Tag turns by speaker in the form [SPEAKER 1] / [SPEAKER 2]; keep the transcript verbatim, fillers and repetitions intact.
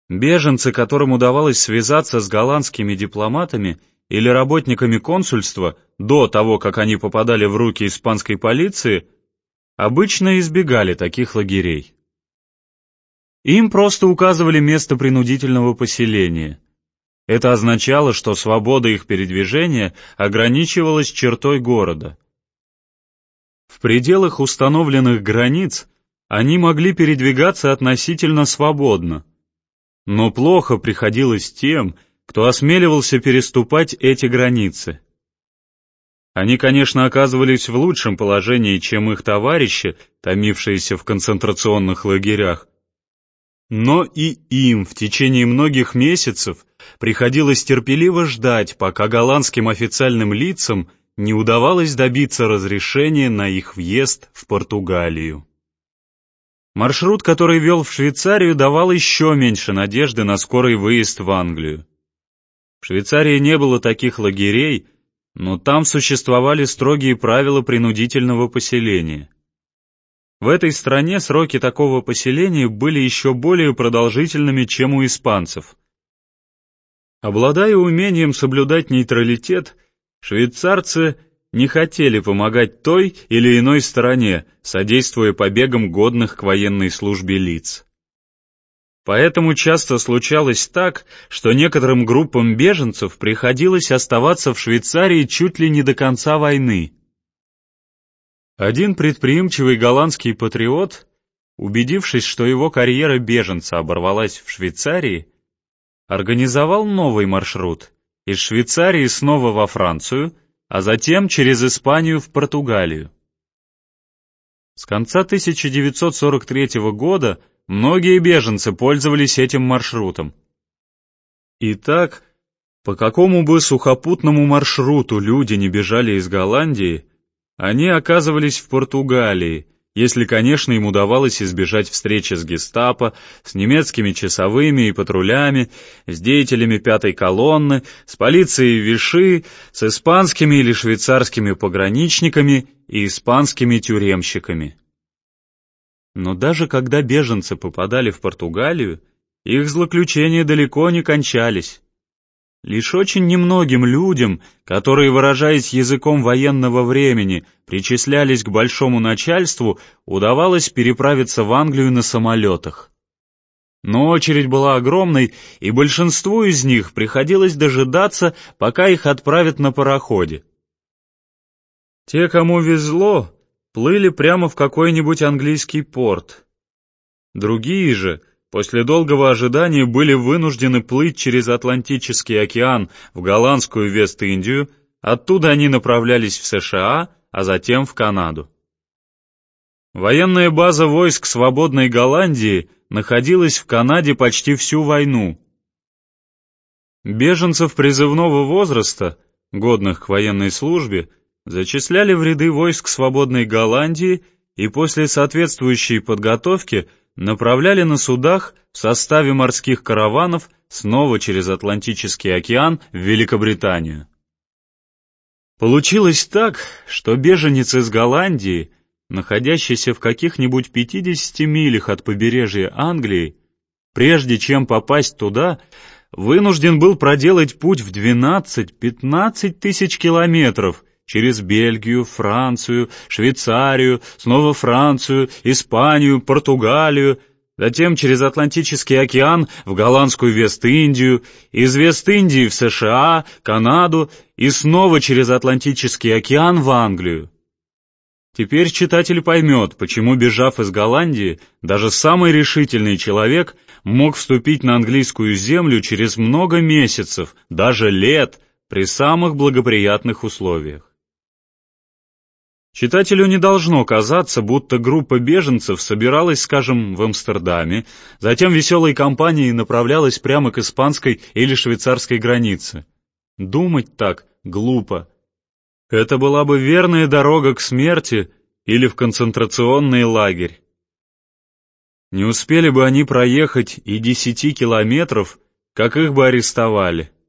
[SPEAKER 1] Беженцы, которым удавалось связаться с голландскими дипломатами или работниками консульства до того, как они попадали в руки испанской полиции, обычно избегали таких лагерей. Им просто указывали место принудительного поселения. Это означало, что свобода их передвижения ограничивалась чертой города. В пределах установленных границ они могли передвигаться относительно свободно, но плохо приходилось тем, кто осмеливался переступать эти границы. Они, конечно, оказывались в лучшем положении, чем их товарищи, томившиеся в концентрационных лагерях, но и им в течение многих месяцев приходилось терпеливо ждать, пока голландским официальным лицам не удавалось добиться разрешения на их въезд в Португалию. Маршрут, который вел в Швейцарию, давал еще меньше надежды на скорый выезд в Англию. В Швейцарии не было таких лагерей, но там существовали строгие правила принудительного поселения. В этой стране сроки такого поселения были еще более продолжительными, чем у испанцев. Обладая умением соблюдать нейтралитет, швейцарцы не хотели помогать той или иной стороне, содействуя побегам годных к военной службе лиц. Поэтому часто случалось так, что некоторым группам беженцев приходилось оставаться в Швейцарии чуть ли не до конца войны. Один предприимчивый голландский патриот, убедившись, что его карьера беженца оборвалась в Швейцарии, организовал новый маршрут из Швейцарии снова во Францию, а затем через Испанию в Португалию. С конца тысяча девятьсот сорок третьего года многие беженцы пользовались этим маршрутом. Итак, по какому бы сухопутному маршруту люди не бежали из Голландии, они оказывались в Португалии, если, конечно, им удавалось избежать встречи с гестапо, с немецкими часовыми и патрулями, с деятелями пятой колонны, с полицией Виши, с испанскими или швейцарскими пограничниками и испанскими тюремщиками. Но даже когда беженцы попадали в Португалию, их злоключения далеко не кончались. Лишь очень немногим людям, которые, выражаясь языком военного времени, причислялись к большому начальству, удавалось переправиться в Англию на самолетах. Но очередь была огромной, и большинству из них приходилось дожидаться, пока их отправят на пароходе. Те, кому везло, плыли прямо в какой-нибудь английский порт. Другие же после долгого ожидания были вынуждены плыть через Атлантический океан в голландскую Вест-Индию, оттуда они направлялись в США, а затем в Канаду. Военная база войск свободной Голландии находилась в Канаде почти всю войну. Беженцев призывного возраста, годных к военной службе, зачисляли в ряды войск свободной Голландии и после соответствующей подготовки направляли на судах в составе морских караванов снова через Атлантический океан в Великобританию. Получилось так, что беженец из Голландии, находящийся в каких-нибудь пятидесяти милях от побережья Англии, прежде чем попасть туда, вынужден был проделать путь в двенадцать-пятнадцать тысяч километров через Бельгию, Францию, Швейцарию, снова Францию, Испанию, Португалию, затем через Атлантический океан в голландскую Вест-Индию, из Вест-Индии в США, Канаду и снова через Атлантический океан в Англию. Теперь читатель поймет, почему, бежав из Голландии, даже самый решительный человек мог вступить на английскую землю через много месяцев, даже лет, при самых благоприятных условиях. Читателю не должно казаться, будто группа беженцев собиралась, скажем, в Амстердаме, затем веселой компанией направлялась прямо к испанской или швейцарской границе. Думать так глупо. Это была бы верная дорога к смерти или в концентрационный лагерь. Не успели бы они проехать и десяти километров, как их бы арестовали.